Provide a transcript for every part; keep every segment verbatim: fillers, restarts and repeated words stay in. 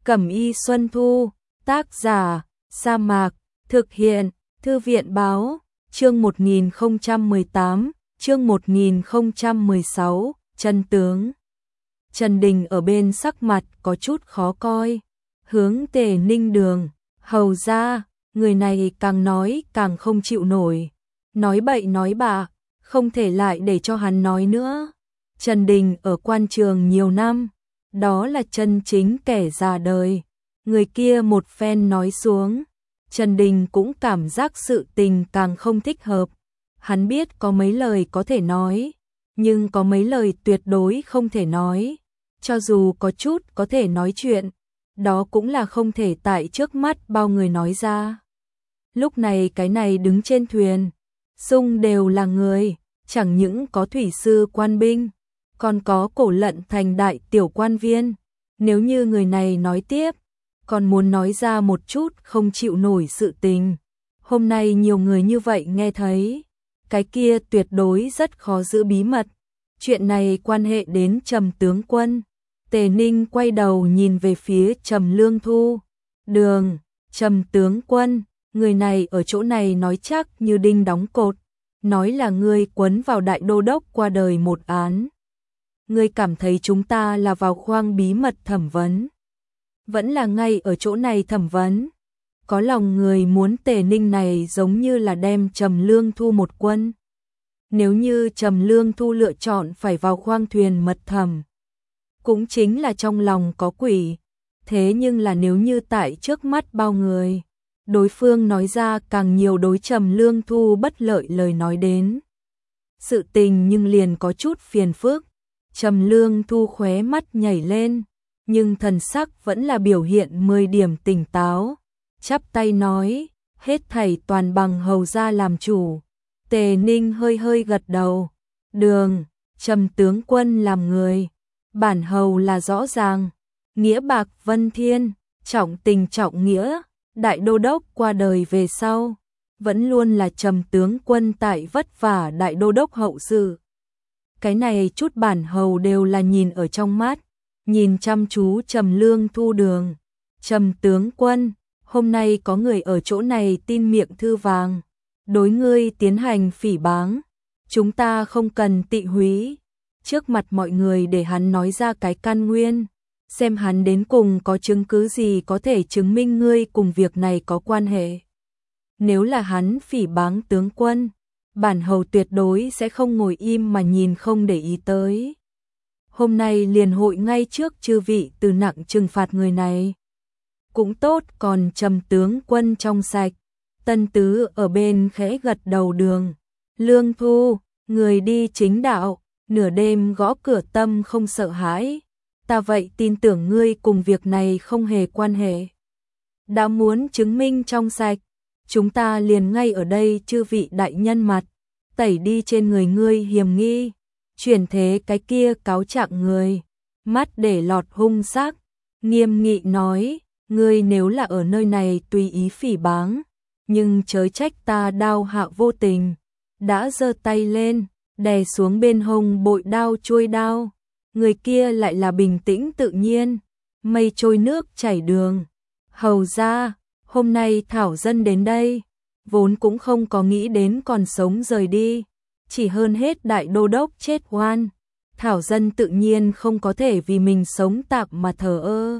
Cẩm y Xuân Thu, tác giả, Sa Mạc, thực hiện, Thư viện báo, chương một nghìn không trăm mười tám, chương một nghìn không trăm mười sáu, chân tướng. Trần Đình ở bên sắc mặt có chút khó coi, hướng Tề Ninh Đường, hầu ra, người này càng nói càng không chịu nổi, nói bậy nói bạ, không thể lại để cho hắn nói nữa. Trần Đình ở quan trường nhiều năm, đó là chân chính kẻ già đời. Người kia một phen nói xuống, Trần Đình cũng cảm giác sự tình càng không thích hợp. Hắn biết có mấy lời có thể nói, nhưng có mấy lời tuyệt đối không thể nói. Cho dù có chút có thể nói chuyện, đó cũng là không thể tại trước mắt bao người nói ra. Lúc này cái này đứng trên thuyền, xung đều là người, chẳng những có thủy sư quan binh, còn có Cổ Lận thành đại tiểu quan viên. Nếu như người này nói tiếp, còn muốn nói ra một chút không chịu nổi sự tình, hôm nay nhiều người như vậy nghe thấy, cái kia tuyệt đối rất khó giữ bí mật. Chuyện này quan hệ đến Trầm tướng quân. Tề Ninh quay đầu nhìn về phía Trầm Lương Thu. Đường, Trầm tướng quân, người này ở chỗ này nói chắc như đinh đóng cột, nói là ngươi quấn vào đại đô đốc qua đời một án. Ngươi cảm thấy chúng ta là vào khoang bí mật thẩm vấn, vẫn là ngay ở chỗ này thẩm vấn. Có lòng người muốn Tề Ninh này giống như là đem Trầm Lương Thu một quân. Nếu như Trầm Lương Thu lựa chọn phải vào khoang thuyền mật thẩm, cũng chính là trong lòng có quỷ. Thế nhưng là nếu như tại trước mắt bao người, đối phương nói ra càng nhiều đối Trầm Lương Thu bất lợi lời nói đến, sự tình nhưng liền có chút phiền phức. Trầm Lương Thu khóe mắt nhảy lên, nhưng thần sắc vẫn là biểu hiện mười điểm tỉnh táo, chắp tay nói, hết thảy toàn bằng hầu gia làm chủ. Tề Ninh hơi hơi gật đầu. Đường, Trầm tướng quân làm người, bản hầu là rõ ràng, nghĩa bạc vân thiên, trọng tình trọng nghĩa. Đại đô đốc qua đời về sau, vẫn luôn là Trầm tướng quân tại vất vả đại đô đốc hậu sự. Cái này chút bản hầu đều là nhìn ở trong mắt, nhìn chăm chú Trầm Lương Thu. Đường, Trầm tướng quân, hôm nay có người ở chỗ này tin miệng thư vàng, đối ngươi tiến hành phỉ báng, chúng ta không cần tị húy. Trước mặt mọi người để hắn nói ra cái căn nguyên, xem hắn đến cùng có chứng cứ gì có thể chứng minh ngươi cùng việc này có quan hệ. Nếu là hắn phỉ báng tướng quân, bản hầu tuyệt đối sẽ không ngồi im mà nhìn không để ý tới. Hôm nay liền hội ngay trước chư vị từ nặng trừng phạt người này. Cũng tốt, còn Trầm tướng quân trong sạch. Tân Tứ ở bên khẽ gật đầu. Đường, Lương Thu, người đi chính đạo, nửa đêm gõ cửa tâm không sợ hãi. Ta vậy tin tưởng ngươi cùng việc này không hề quan hệ. Đã muốn chứng minh trong sạch, chúng ta liền ngay ở đây chư vị đại nhân mặt, tẩy đi trên người ngươi hiểm nghi. Chuyển thế cái kia cáo trạng người, mắt để lọt hung sắc, nghiêm nghị nói, ngươi nếu là ở nơi này tùy ý phỉ báng, nhưng chớ trách ta đao hạ vô tình. Đã giơ tay lên, đè xuống bên hông bội đao chuôi đao. Người kia lại là bình tĩnh tự nhiên, mây trôi nước chảy đường. Hầu ra, hôm nay thảo dân đến đây, vốn cũng không có nghĩ đến còn sống rời đi, chỉ hơn hết đại đô đốc chết oan, thảo dân tự nhiên không có thể vì mình sống tạm mà thờ ơ.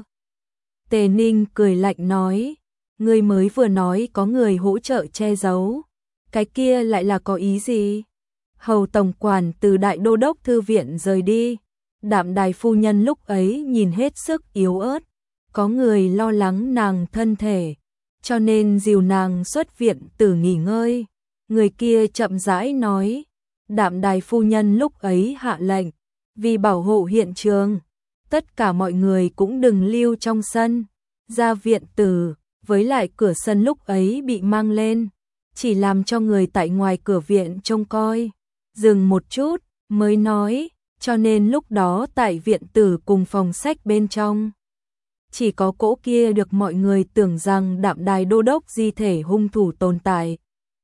Tề Ninh cười lạnh nói, ngươi mới vừa nói có người hỗ trợ che giấu, cái kia lại là có ý gì? Hầu tổng quản từ đại đô đốc thư viện rời đi, Đạm Đài phu nhân lúc ấy nhìn hết sức yếu ớt, có người lo lắng nàng thân thể, cho nên dìu nàng xuất viện tử nghỉ ngơi. Người kia chậm rãi nói, Đạm Đài phu nhân lúc ấy hạ lệnh, vì bảo hộ hiện trường, tất cả mọi người cũng đừng lưu trong sân, ra viện tử, với lại cửa sân lúc ấy bị mang lên, chỉ làm cho người tại ngoài cửa viện trông coi. Dừng một chút, mới nói, cho nên lúc đó tại viện tử cùng phòng sách bên trong, chỉ có cỗ kia được mọi người tưởng rằng Đạm Đài đô đốc di thể hung thủ tồn tại.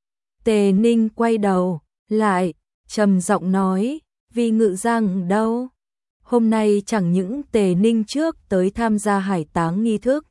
Tề Ninh quay đầu lại, trầm giọng nói, vì Ngự Giang đâu? Hôm nay chẳng những Tề Ninh trước tới tham gia hải táng nghi thức,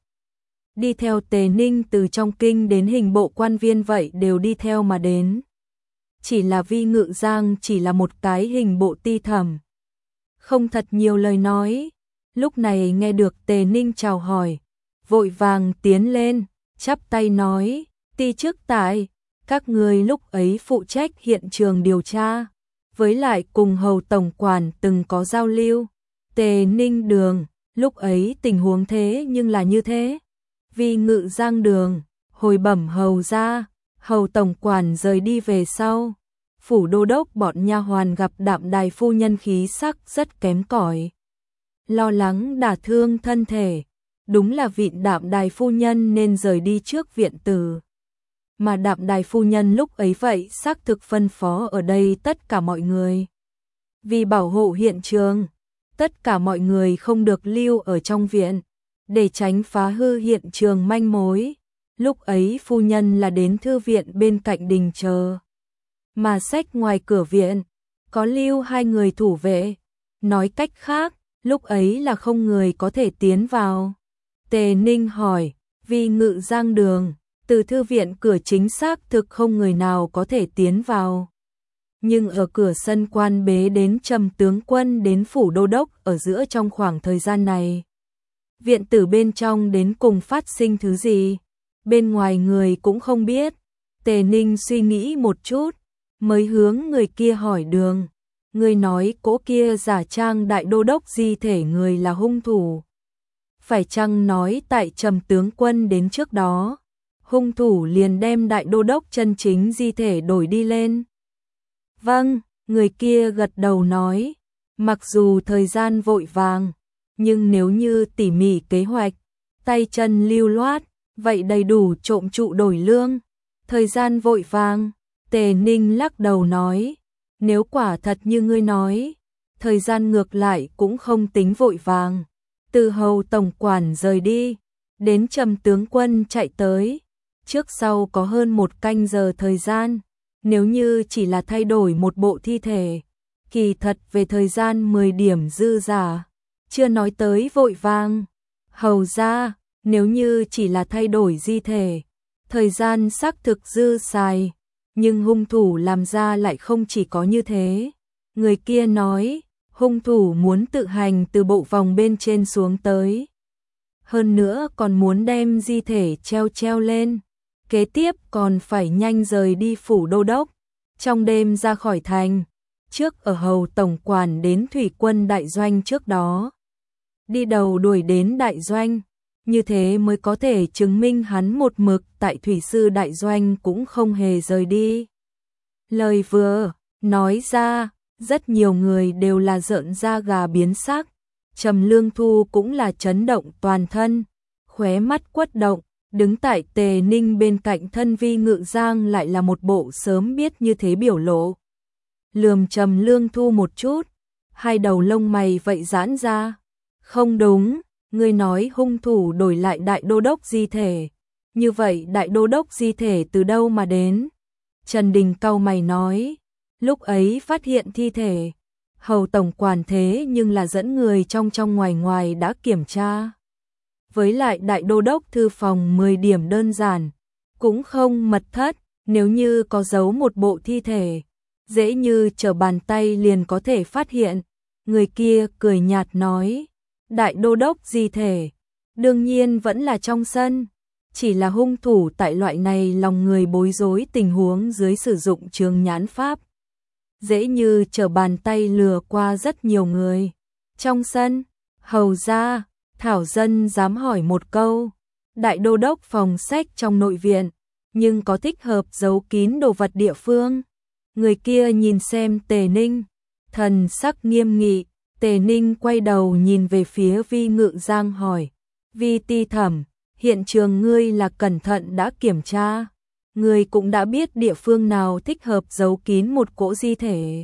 đi theo Tề Ninh từ trong kinh đến hình bộ quan viên vậy đều đi theo mà đến. Chỉ là Vi Ngự Giang chỉ là một cái hình bộ ti thẩm, không thật nhiều lời nói. Lúc này nghe được Tề Ninh chào hỏi, vội vàng tiến lên, chắp tay nói, ti chức tại, các người lúc ấy phụ trách hiện trường điều tra, với lại cùng hầu tổng quản từng có giao lưu. Tề Ninh đường, lúc ấy tình huống thế nhưng là như thế. Vi Ngự Giang đường, hồi bẩm hầu ra, hầu tổng quản rời đi về sau, phủ đô đốc bọn nha hoàn gặp Đạm Đài phu nhân khí sắc rất kém cỏi, lo lắng đả thương thân thể, đúng là vịn Đạm Đài phu nhân nên rời đi trước viện tử. Mà Đạm Đài phu nhân lúc ấy vậy xác thực phân phó ở đây tất cả mọi người, vì bảo hộ hiện trường, tất cả mọi người không được lưu ở trong viện, để tránh phá hư hiện trường manh mối. Lúc ấy phu nhân là đến thư viện bên cạnh đình chờ, mà sách ngoài cửa viện có lưu hai người thủ vệ, nói cách khác, lúc ấy là không người có thể tiến vào. Tề Ninh hỏi, Vi Ngự Giang đường, từ thư viện cửa chính xác thực không người nào có thể tiến vào. Nhưng ở cửa sân quan bế đến Trầm tướng quân đến phủ đô đốc ở giữa trong khoảng thời gian này, viện tử bên trong đến cùng phát sinh thứ gì, bên ngoài người cũng không biết. Tề Ninh suy nghĩ một chút, mới hướng người kia hỏi đường, người nói cỗ kia giả trang đại đô đốc di thể người là hung thủ, phải chăng nói tại Trầm tướng quân đến trước đó, hung thủ liền đem đại đô đốc chân chính di thể đổi đi lên? Vâng, người kia gật đầu nói, mặc dù thời gian vội vàng, nhưng nếu như tỉ mỉ kế hoạch, tay chân lưu loát, vậy đầy đủ trộm trụ đổi lương. Thời gian vội vàng, Tề Ninh lắc đầu nói, nếu quả thật như ngươi nói, thời gian ngược lại cũng không tính vội vàng. Từ hầu tổng quản rời đi, đến Trầm tướng quân chạy tới, trước sau có hơn một canh giờ thời gian. Nếu như chỉ là thay đổi một bộ thi thể, kỳ thật về thời gian mười điểm dư giả, chưa nói tới vội vàng. Hầu ra, nếu như chỉ là thay đổi di thể, thời gian xác thực dư xài, nhưng hung thủ làm ra lại không chỉ có như thế. Người kia nói, hung thủ muốn tự hành từ bộ vòng bên trên xuống tới, hơn nữa còn muốn đem di thể treo treo lên, kế tiếp còn phải nhanh rời đi phủ đô đốc, trong đêm ra khỏi thành, trước ở hầu tổng quản đến thủy quân đại doanh trước đó, đi đầu đuổi đến đại doanh, như thế mới có thể chứng minh hắn một mực tại thủy sư đại doanh cũng không hề rời đi. Lời vừa nói ra, rất nhiều người đều là rợn da gà biến sắc, Trầm Lương Thu cũng là chấn động toàn thân, khóe mắt quất động, đứng tại Tề Ninh bên cạnh thân Vi Ngự Giang lại là một bộ sớm biết như thế biểu lộ. Lườm Trầm Lương Thu một chút, hai đầu lông mày vậy giãn ra. Không đúng, ngươi nói hung thủ đổi lại đại đô đốc di thể, như vậy đại đô đốc di thể từ đâu mà đến? Trần Đình cau mày nói, lúc ấy phát hiện thi thể, hầu tổng quản thế nhưng là dẫn người trong trong ngoài ngoài đã kiểm tra. Với lại đại đô đốc thư phòng mười điểm đơn giản, cũng không mật thất, nếu như có giấu một bộ thi thể, dễ như trở bàn tay liền có thể phát hiện. Người kia cười nhạt nói, đại đô đốc di thể, đương nhiên vẫn là trong sân, chỉ là hung thủ tại loại này lòng người bối rối tình huống dưới sử dụng trường nhãn pháp, dễ như trở bàn tay lừa qua rất nhiều người. Trong sân, hầu ra, Thảo Dân dám hỏi một câu, đại đô đốc phòng sách trong nội viện, nhưng có thích hợp giấu kín đồ vật địa phương? Người kia nhìn xem Tề Ninh, thần sắc nghiêm nghị. Tề Ninh quay đầu nhìn về phía Vi Ngự Giang hỏi, Vi ti thẩm, hiện trường ngươi là cẩn thận đã kiểm tra, ngươi cũng đã biết địa phương nào thích hợp giấu kín một cỗ di thể?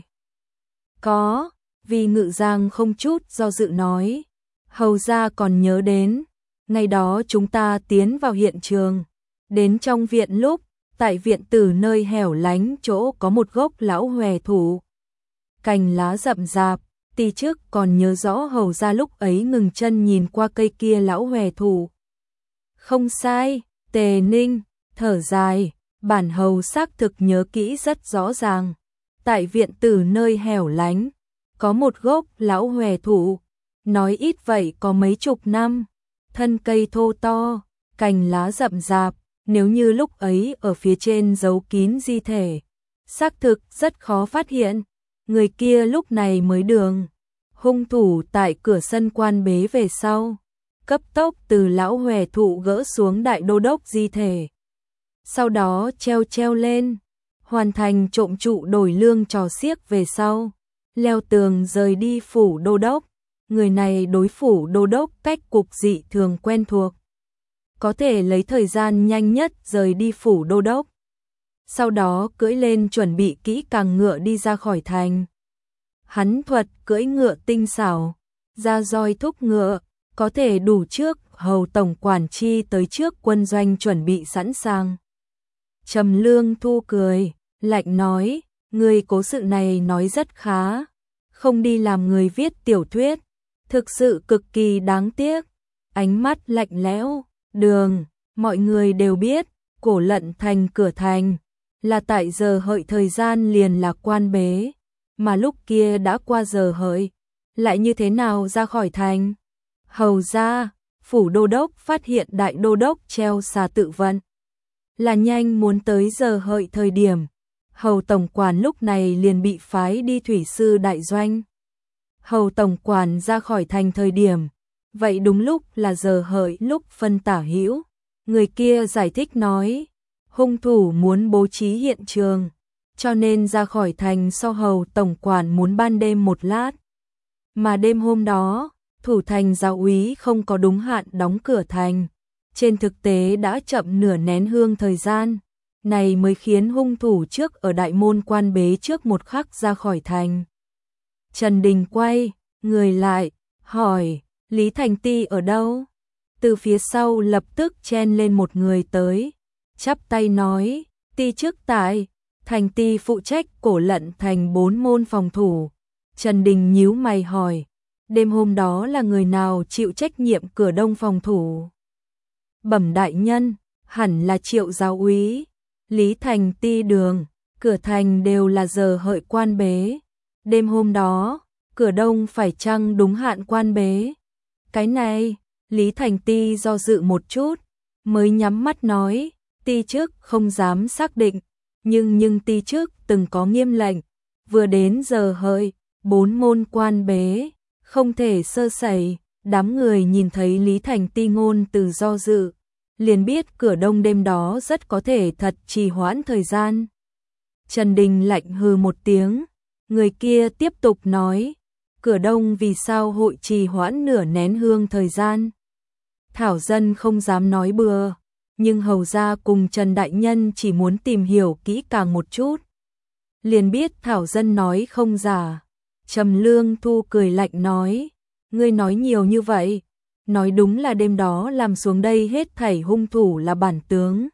Có, Vi Ngự Giang không chút do dự nói, hầu ra còn nhớ đến, ngày đó chúng ta tiến vào hiện trường, đến trong viện lúc, tại viện tử nơi hẻo lánh chỗ có một gốc lão hòe thủ, cành lá rậm rạp, Ti trước còn nhớ rõ hầu ra lúc ấy ngừng chân nhìn qua cây kia lão hòe thủ. Không sai, Tề Ninh thở dài, bản hầu xác thực nhớ kỹ rất rõ ràng. Tại viện tử nơi hẻo lánh, có một gốc lão hòe thụ, nói ít vậy có mấy chục năm, thân cây thô to, cành lá rậm rạp, nếu như lúc ấy ở phía trên giấu kín di thể, xác thực rất khó phát hiện, người kia lúc này mới đường. Hung thủ tại cửa sân quan bế về sau, cấp tốc từ lão hòe thụ gỡ xuống đại đô đốc di thể. Sau đó treo treo lên, hoàn thành trộm trụ đổi lương trò xiếc về sau, leo tường rời đi phủ đô đốc. Người này đối phủ đô đốc cách cục dị thường quen thuộc, có thể lấy thời gian nhanh nhất rời đi phủ đô đốc. Sau đó cưỡi lên chuẩn bị kỹ càng ngựa đi ra khỏi thành. Hắn thuật cưỡi ngựa tinh xảo, ra roi thúc ngựa, có thể đủ trước hầu tổng quản chi tới trước quân doanh chuẩn bị sẵn sàng. Trầm Lương Thu cười, lạnh nói, người cố sự này nói rất khá, không đi làm người viết tiểu thuyết, thực sự cực kỳ đáng tiếc. Ánh mắt lạnh lẽo, đường, mọi người đều biết, Cổ Lận thành cửa thành, là tại giờ hợi thời gian liền là quan bế, mà lúc kia đã qua giờ hợi, lại như thế nào ra khỏi thành? Hầu ra, phủ đô đốc phát hiện đại đô đốc treo xà tự vận, là nhanh muốn tới giờ hợi thời điểm, hầu tổng quản lúc này liền bị phái đi thủy sư đại doanh. Hầu tổng quản ra khỏi thành thời điểm, vậy đúng lúc là giờ hợi lúc phân tả hữu. Người kia giải thích nói, hung thủ muốn bố trí hiện trường, cho nên ra khỏi thành sau hầu tổng quản muốn ban đêm một lát. Mà đêm hôm đó, thủ thành giáo úy không có đúng hạn đóng cửa thành, trên thực tế đã chậm nửa nén hương thời gian, này mới khiến hung thủ trước ở đại môn quan bế trước một khắc ra khỏi thành. Trần Đình quay, người lại, hỏi, Lý Thành Ti ở đâu? Từ phía sau lập tức chen lên một người tới, chắp tay nói, Ti trước tại, Thành Ti phụ trách Cổ Lận thành bốn môn phòng thủ. Trần Đình nhíu mày hỏi, đêm hôm đó là người nào chịu trách nhiệm cửa đông phòng thủ? Bẩm đại nhân, hẳn là Triệu giáo úy. Lý Thành Ti đường, cửa thành đều là giờ hợi quan bế. Đêm hôm đó, cửa đông phải chăng đúng hạn quan bế? Cái này, Lý Thành Ti do dự một chút, mới nhắm mắt nói, Ti trước không dám xác định, nhưng nhưng Ti trước từng có nghiêm lệnh, vừa đến giờ hợi, bốn môn quan bế, không thể sơ sẩy. Đám người nhìn thấy Lý Thành Ti ngôn từ do dự, liền biết cửa đông đêm đó rất có thể thật trì hoãn thời gian. Trần Đình lạnh hừ một tiếng, người kia tiếp tục nói, cửa đông vì sao hội trì hoãn nửa nén hương thời gian? Thảo dân không dám nói bừa, nhưng hầu ra cùng Trần Đại Nhân chỉ muốn tìm hiểu kỹ càng một chút. Liền biết Thảo dân nói không giả. Trầm Lương Thu cười lạnh nói, ngươi nói nhiều như vậy, nói đúng là đêm đó làm xuống đây hết thảy hung thủ là bản tướng.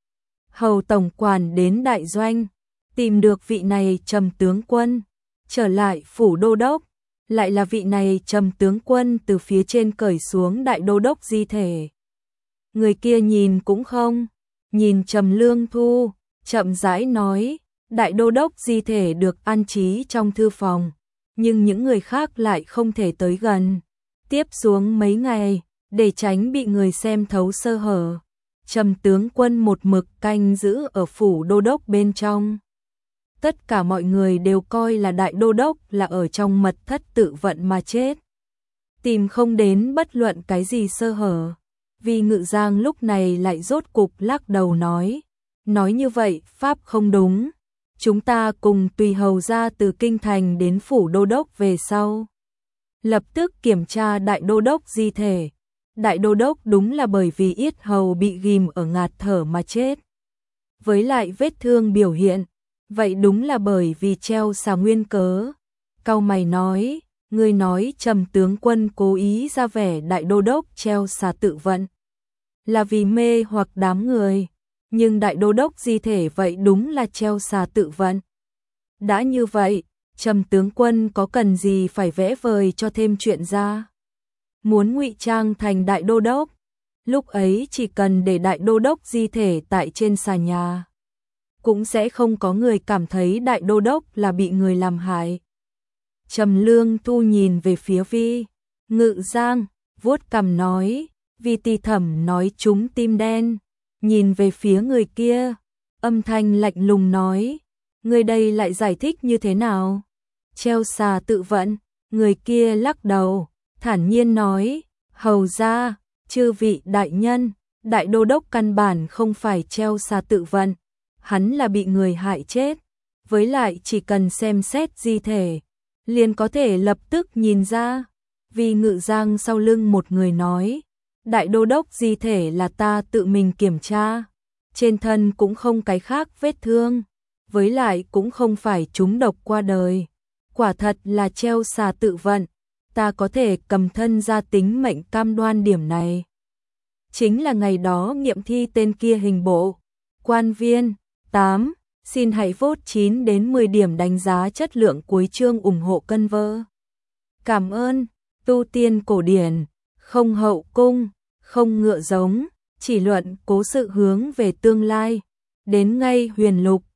Hầu tổng quản đến đại doanh, tìm được vị này Trầm tướng quân, trở lại phủ đô đốc, lại là vị này Trầm tướng quân từ phía trên cởi xuống đại đô đốc di thể. Người kia nhìn cũng không, nhìn Trầm Lương Thu, chậm rãi nói, đại đô đốc di thể được an trí trong thư phòng, nhưng những người khác lại không thể tới gần. Tiếp xuống mấy ngày, để tránh bị người xem thấu sơ hở, Trầm tướng quân một mực canh giữ ở phủ đô đốc bên trong. Tất cả mọi người đều coi là đại đô đốc là ở trong mật thất tự vận mà chết. Tìm không đến bất luận cái gì sơ hở. Vì Ngự Giang lúc này lại rốt cục lắc đầu nói, nói như vậy pháp không đúng. Chúng ta cùng tùy hầu ra từ kinh thành đến phủ đô đốc về sau. Lập tức kiểm tra đại đô đốc di thể. Đại đô đốc đúng là bởi vì yết hầu bị ghim ở ngạt thở mà chết. Với lại vết thương biểu hiện, vậy đúng là bởi vì treo xà nguyên cớ. Cau mày nói, ngươi nói Trầm tướng quân cố ý ra vẻ đại đô đốc treo xà tự vận, là vì mê hoặc đám người. Nhưng đại đô đốc di thể vậy đúng là treo xà tự vận. Đã như vậy, Trầm tướng quân có cần gì phải vẽ vời cho thêm chuyện ra? Muốn ngụy trang thành đại đô đốc, lúc ấy chỉ cần để đại đô đốc di thể tại trên xà nhà, cũng sẽ không có người cảm thấy đại đô đốc là bị người làm hại. Trầm Lương Thu nhìn về phía Vi Ngự Giang, vuốt cằm nói, Vi Tì Thẩm nói trúng tim đen, nhìn về phía người kia, âm thanh lạnh lùng nói, người đây lại giải thích như thế nào? Treo xà tự vận, người kia lắc đầu, thản nhiên nói, hầu ra, chư vị đại nhân, đại đô đốc căn bản không phải treo xà tự vận, hắn là bị người hại chết, với lại chỉ cần xem xét di thể, liền có thể lập tức nhìn ra. Vi Ngự Giang sau lưng một người nói, đại đô đốc di thể là ta tự mình kiểm tra, trên thân cũng không cái khác vết thương, với lại cũng không phải trúng độc qua đời, quả thật là treo xà tự vận, ta có thể cầm thân ra tính mệnh cam đoan điểm này. Chính là ngày đó nghiệm thi tên kia hình bộ. Quan viên tám, xin hãy vote chín đến mười điểm đánh giá chất lượng cuối chương ủng hộ cân vơ. Cảm ơn. Tu tiên cổ điển, không hậu cung, không ngựa giống, chỉ luận cố sự hướng về tương lai. Đến ngay huyền lục,